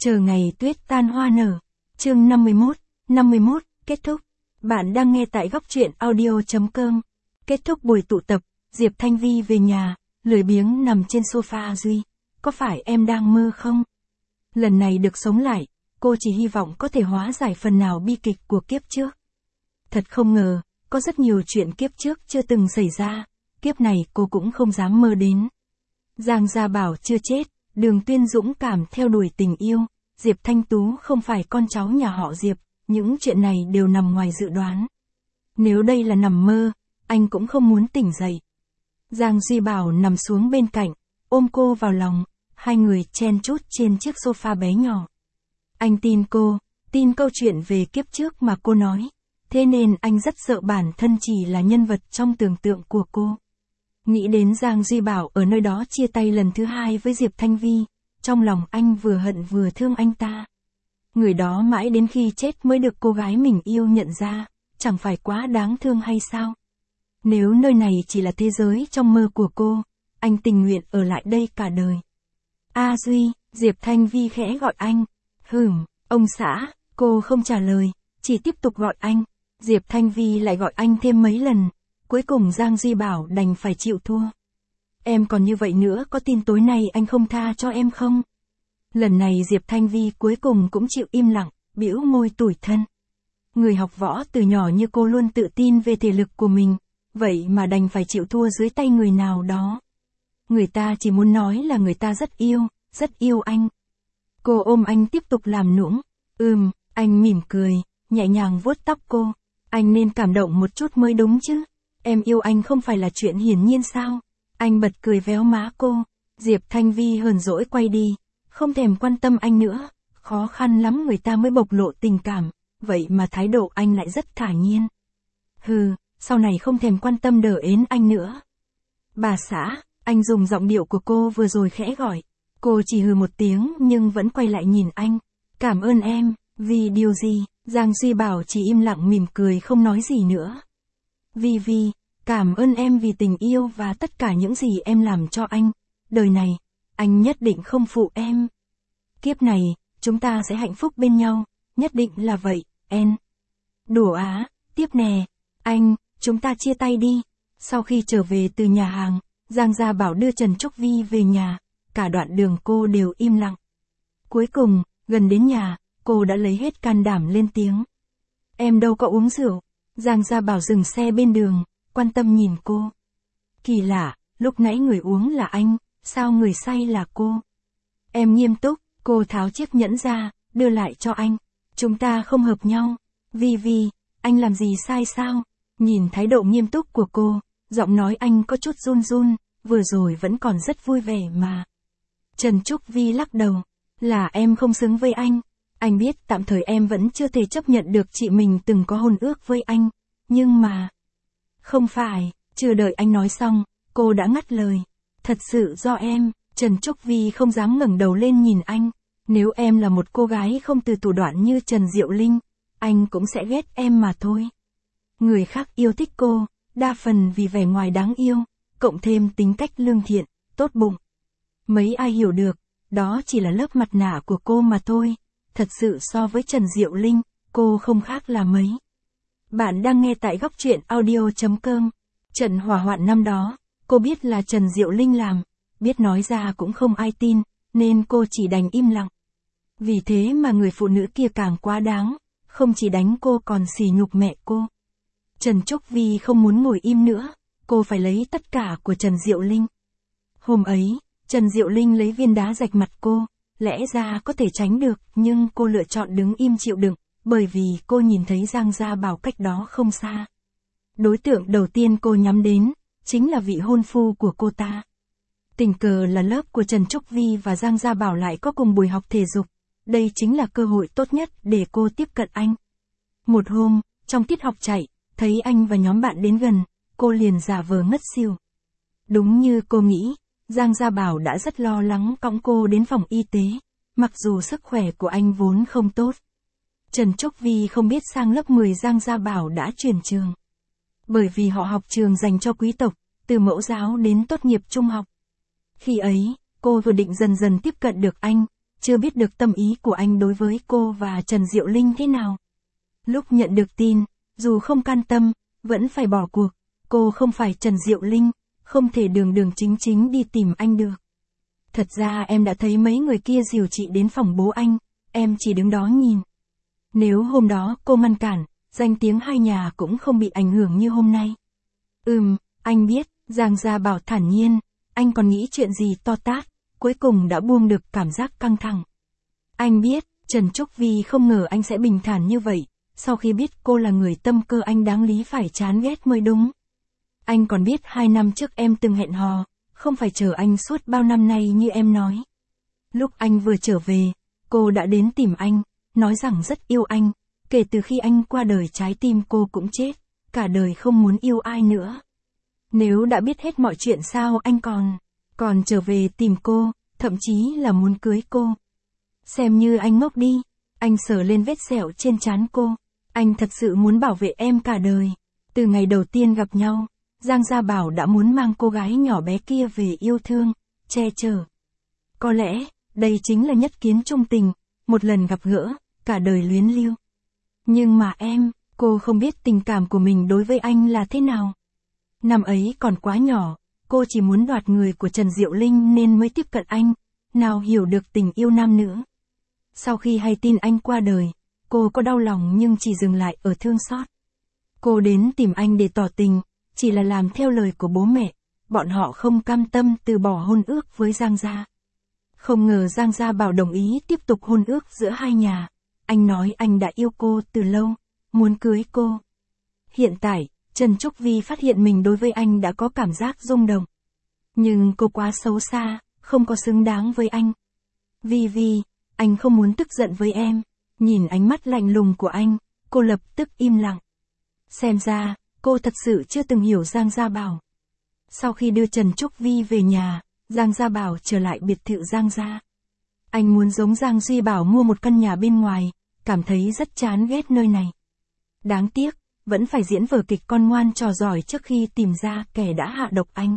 Chờ ngày tuyết tan hoa nở. Chương 51, kết thúc. Bạn đang nghe tại góc truyện audio.com. Kết thúc buổi tụ tập, Diệp Thanh Vi về nhà, lười biếng nằm trên sofa. Duy, có phải em đang mơ không? Lần này được sống lại, cô chỉ hy vọng có thể hóa giải phần nào bi kịch của kiếp trước. Thật không ngờ, có rất nhiều chuyện kiếp trước chưa từng xảy ra, kiếp này cô cũng không dám mơ đến. Giang Gia Bảo chưa chết, Đường Tuyên dũng cảm theo đuổi tình yêu, Diệp Thanh Tú không phải con cháu nhà họ Diệp, những chuyện này đều nằm ngoài dự đoán. Nếu đây là nằm mơ, anh cũng không muốn tỉnh dậy. Giang Duy Bảo nằm xuống bên cạnh, ôm cô vào lòng, hai người chen chúc trên chiếc sofa bé nhỏ. Anh tin câu chuyện về kiếp trước mà cô nói, thế nên anh rất sợ bản thân chỉ là nhân vật trong tưởng tượng của cô. Nghĩ đến Giang Duy Bảo ở nơi đó chia tay lần thứ hai với Diệp Thanh Vi, trong lòng anh vừa hận vừa thương anh ta. Người đó mãi đến khi chết mới được cô gái mình yêu nhận ra, chẳng phải quá đáng thương hay sao? Nếu nơi này chỉ là thế giới trong mơ của cô, anh tình nguyện ở lại đây cả đời. A Duy, Diệp Thanh Vi khẽ gọi anh. Ông xã, cô không trả lời, chỉ tiếp tục gọi anh. Diệp Thanh Vi lại gọi anh thêm mấy lần, cuối cùng Giang Duy Bảo đành phải chịu thua. Em còn như vậy nữa, có tin tối nay anh không tha cho em không? Lần này Diệp Thanh Vi cuối cùng cũng chịu im lặng, bĩu môi tủi thân. Người học võ từ nhỏ như cô luôn tự tin về thể lực của mình, vậy mà đành phải chịu thua dưới tay người nào đó. Người ta chỉ muốn nói là người ta rất yêu anh. Cô ôm anh tiếp tục làm nũng. Anh mỉm cười, nhẹ nhàng vuốt tóc cô. Anh nên cảm động một chút mới đúng chứ. Em yêu anh không phải là chuyện hiển nhiên sao? Anh bật cười véo má cô. Diệp Thanh Vi hờn dỗi quay đi, không thèm quan tâm anh nữa. Khó khăn lắm người ta mới bộc lộ tình cảm, vậy mà thái độ anh lại rất thản nhiên. Sau này không thèm quan tâm đờ ến anh nữa. Bà xã, anh dùng giọng điệu của cô vừa rồi khẽ gọi. Cô chỉ hừ một tiếng nhưng vẫn quay lại nhìn anh. Cảm ơn em, vì điều gì? Giang Duy Bảo chỉ im lặng mỉm cười không nói gì nữa. Vi, cảm ơn em vì tình yêu và tất cả những gì em làm cho anh. Đời này, anh nhất định không phụ em. Kiếp này, chúng ta sẽ hạnh phúc bên nhau, nhất định là vậy, em. Đùa á, tiếp nè. Anh, chúng ta chia tay đi. Sau khi trở về từ nhà hàng, Giang Gia Bảo đưa Trần Trúc Vi về nhà, cả đoạn đường cô đều im lặng. Cuối cùng, gần đến nhà, cô đã lấy hết can đảm lên tiếng. Em đâu có uống rượu. Giang Gia Bảo dừng xe bên đường, quan tâm nhìn cô. Kỳ lạ, lúc nãy người uống là anh, sao người say là cô? Em nghiêm túc, cô tháo chiếc nhẫn ra, đưa lại cho anh. Chúng ta không hợp nhau. Vi, anh làm gì sai sao? Nhìn thái độ nghiêm túc của cô, giọng nói anh có chút run, vừa rồi vẫn còn rất vui vẻ mà. Trần Trúc Vi lắc đầu, là em không xứng với anh. Anh biết tạm thời em vẫn chưa thể chấp nhận được chị mình từng có hôn ước với anh, nhưng mà... Không phải, chưa đợi anh nói xong, cô đã ngắt lời. Thật sự do em. Trần Trúc Vi không dám ngẩng đầu lên nhìn anh. Nếu em là một cô gái không từ thủ đoạn như Trần Diệu Linh, anh cũng sẽ ghét em mà thôi. Người khác yêu thích cô, đa phần vì vẻ ngoài đáng yêu, cộng thêm tính cách lương thiện, tốt bụng. Mấy ai hiểu được, đó chỉ là lớp mặt nạ của cô mà thôi. Thật sự so với Trần Diệu Linh, cô không khác là mấy. Bạn đang nghe tại góc truyện audio.com. Trận hỏa hoạn năm đó, cô biết là Trần Diệu Linh làm, biết nói ra cũng không ai tin, nên cô chỉ đành im lặng. Vì thế mà người phụ nữ kia càng quá đáng, không chỉ đánh cô còn sỉ nhục mẹ cô. Trần Trúc Vi không muốn ngồi im nữa, cô phải lấy tất cả của Trần Diệu Linh. Hôm ấy, Trần Diệu Linh lấy viên đá rạch mặt cô, lẽ ra có thể tránh được, nhưng cô lựa chọn đứng im chịu đựng, bởi vì cô nhìn thấy Giang Gia Bảo cách đó không xa. Đối tượng đầu tiên cô nhắm đến, chính là vị hôn phu của cô ta. Tình cờ là lớp của Trần Trúc Vi và Giang Gia Bảo lại có cùng buổi học thể dục, đây chính là cơ hội tốt nhất để cô tiếp cận anh. Một hôm, trong tiết học chạy, thấy anh và nhóm bạn đến gần, cô liền giả vờ ngất xỉu. Đúng như cô nghĩ, Giang Gia Bảo đã rất lo lắng cõng cô đến phòng y tế, mặc dù sức khỏe của anh vốn không tốt. Trần Trúc Vi không biết sang lớp 10 Giang Gia Bảo đã chuyển trường. Bởi vì họ học trường dành cho quý tộc, từ mẫu giáo đến tốt nghiệp trung học. Khi ấy, cô vừa định dần dần tiếp cận được anh, chưa biết được tâm ý của anh đối với cô và Trần Diệu Linh thế nào. Lúc nhận được tin, dù không can tâm, vẫn phải bỏ cuộc, cô không phải Trần Diệu Linh, không thể đường đường chính chính đi tìm anh được. Thật ra em đã thấy mấy người kia dìu chị đến phòng bố anh, em chỉ đứng đó nhìn. Nếu hôm đó cô ngăn cản, danh tiếng hai nhà cũng không bị ảnh hưởng như hôm nay. Anh biết, Giang Gia Bảo thản nhiên, anh còn nghĩ chuyện gì to tát, cuối cùng đã buông được cảm giác căng thẳng. Anh biết, Trần Trúc Vi không ngờ anh sẽ bình thản như vậy, sau khi biết cô là người tâm cơ anh đáng lý phải chán ghét mới đúng. Anh còn biết 2 năm trước em từng hẹn hò, không phải chờ anh suốt bao năm nay như em nói. Lúc anh vừa trở về, cô đã đến tìm anh, nói rằng rất yêu anh, kể từ khi anh qua đời trái tim cô cũng chết, cả đời không muốn yêu ai nữa. Nếu đã biết hết mọi chuyện sao anh còn trở về tìm cô, thậm chí là muốn cưới cô. Xem như anh ngốc đi, anh sờ lên vết sẹo trên trán cô, anh thật sự muốn bảo vệ em cả đời. Từ ngày đầu tiên gặp nhau, Giang Gia Bảo đã muốn mang cô gái nhỏ bé kia về yêu thương, che chở. Có lẽ, đây chính là nhất kiến chung tình, một lần gặp gỡ, cả đời luyến lưu. Nhưng mà cô không biết tình cảm của mình đối với anh là thế nào. Năm ấy còn quá nhỏ, cô chỉ muốn đoạt người của Trần Diệu Linh nên mới tiếp cận anh, nào hiểu được tình yêu nam nữ. Sau khi hay tin anh qua đời, cô có đau lòng nhưng chỉ dừng lại ở thương xót. Cô đến tìm anh để tỏ tình, chỉ là làm theo lời của bố mẹ, bọn họ không cam tâm từ bỏ hôn ước với Giang Gia. Không ngờ Giang Gia Bảo đồng ý tiếp tục hôn ước giữa hai nhà, anh nói anh đã yêu cô từ lâu, muốn cưới cô. Hiện tại, Trần Trúc Vi phát hiện mình đối với anh đã có cảm giác rung động. Nhưng cô quá xấu xa, không có xứng đáng với anh. Vi, anh không muốn tức giận với em. Nhìn ánh mắt lạnh lùng của anh, cô lập tức im lặng. Xem ra, cô thật sự chưa từng hiểu Giang Gia Bảo. Sau khi đưa Trần Trúc Vi về nhà, Giang Gia Bảo trở lại biệt thự Giang Gia. Anh muốn giống Giang Duy Bảo mua một căn nhà bên ngoài, cảm thấy rất chán ghét nơi này. Đáng tiếc, vẫn phải diễn vở kịch con ngoan trò giỏi trước khi tìm ra kẻ đã hạ độc anh.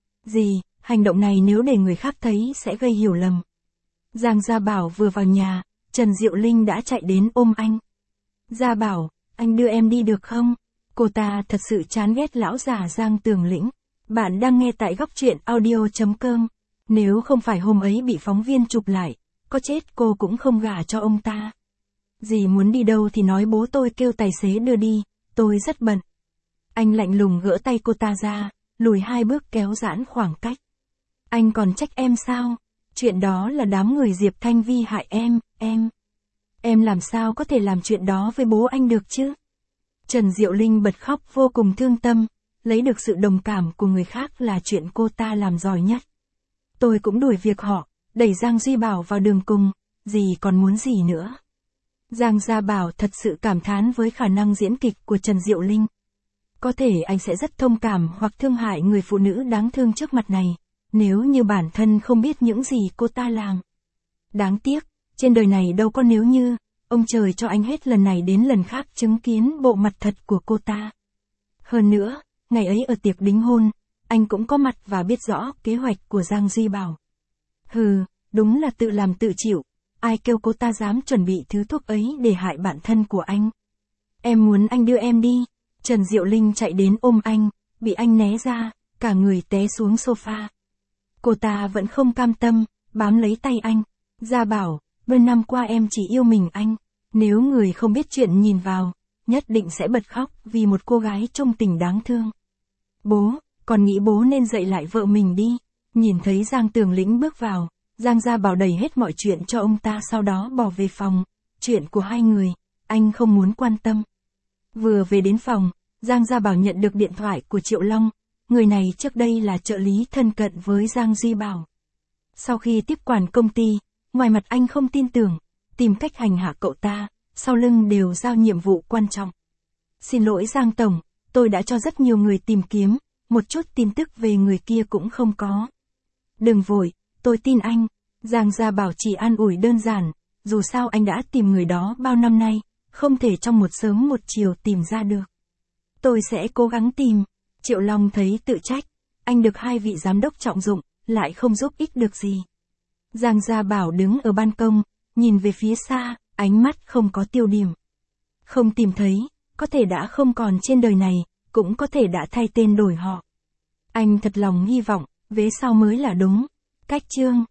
Hành động này nếu để người khác thấy sẽ gây hiểu lầm. Giang Gia Bảo vừa vào nhà, Trần Diệu Linh đã chạy đến ôm anh. Gia Bảo, anh đưa em đi được không? Cô ta thật sự chán ghét lão già Giang Tường Lĩnh. Bạn đang nghe tại góc truyện audio.com. Nếu không phải hôm ấy bị phóng viên chụp lại, có chết cô cũng không gả cho ông ta. Dì muốn đi đâu thì nói bố tôi kêu tài xế đưa đi, tôi rất bận. Anh lạnh lùng gỡ tay cô ta ra, lùi 2 bước kéo giãn khoảng cách. Anh còn trách em sao? Chuyện đó là đám người Diệp Thanh Vi hại em. Em làm sao có thể làm chuyện đó với bố anh được chứ? Trần Diệu Linh bật khóc vô cùng thương tâm, lấy được sự đồng cảm của người khác là chuyện cô ta làm giỏi nhất. Tôi cũng đuổi việc họ, đẩy Giang Duy Bảo vào đường cùng, dì còn muốn gì nữa? Giang Gia Bảo thật sự cảm thán với khả năng diễn kịch của Trần Diệu Linh. Có thể anh sẽ rất thông cảm hoặc thương hại người phụ nữ đáng thương trước mặt này, nếu như bản thân không biết những gì cô ta làm. Đáng tiếc, trên đời này đâu có nếu như, ông trời cho anh hết lần này đến lần khác chứng kiến bộ mặt thật của cô ta. Hơn nữa, ngày ấy ở tiệc đính hôn, anh cũng có mặt và biết rõ kế hoạch của Giang Duy Bảo. Đúng là tự làm tự chịu, ai kêu cô ta dám chuẩn bị thứ thuốc ấy để hại bản thân của anh. Em muốn anh đưa em đi. Trần Diệu Linh chạy đến ôm anh, bị anh né ra, cả người té xuống sofa. Cô ta vẫn không cam tâm, bám lấy tay anh. Gia Bảo, bao năm qua em chỉ yêu mình anh. Nếu người không biết chuyện nhìn vào, nhất định sẽ bật khóc vì một cô gái trung tình đáng thương. Bố, còn nghĩ bố nên dạy lại vợ mình đi. Nhìn thấy Giang Tường Lĩnh bước vào, Giang Gia Bảo đầy hết mọi chuyện cho ông ta sau đó bỏ về phòng. Chuyện của hai người, anh không muốn quan tâm. Vừa về đến phòng, Giang Gia Bảo nhận được điện thoại của Triệu Long, người này trước đây là trợ lý thân cận với Giang Duy Bảo. Sau khi tiếp quản công ty, ngoài mặt anh không tin tưởng, tìm cách hành hạ cậu ta, sau lưng đều giao nhiệm vụ quan trọng. Xin lỗi Giang Tổng, tôi đã cho rất nhiều người tìm kiếm, một chút tin tức về người kia cũng không có. Đừng vội, tôi tin anh. Giang Gia Bảo chỉ an ủi đơn giản, dù sao anh đã tìm người đó bao năm nay, không thể trong một sớm một chiều tìm ra được. Tôi sẽ cố gắng tìm. Triệu Long thấy tự trách, anh được 2 vị giám đốc trọng dụng, lại không giúp ích được gì. Giang Gia Bảo đứng ở ban công, nhìn về phía xa, ánh mắt không có tiêu điểm. Không tìm thấy, có thể đã không còn trên đời này, cũng có thể đã thay tên đổi họ. Anh thật lòng hy vọng, vế sau mới là đúng. Cách chương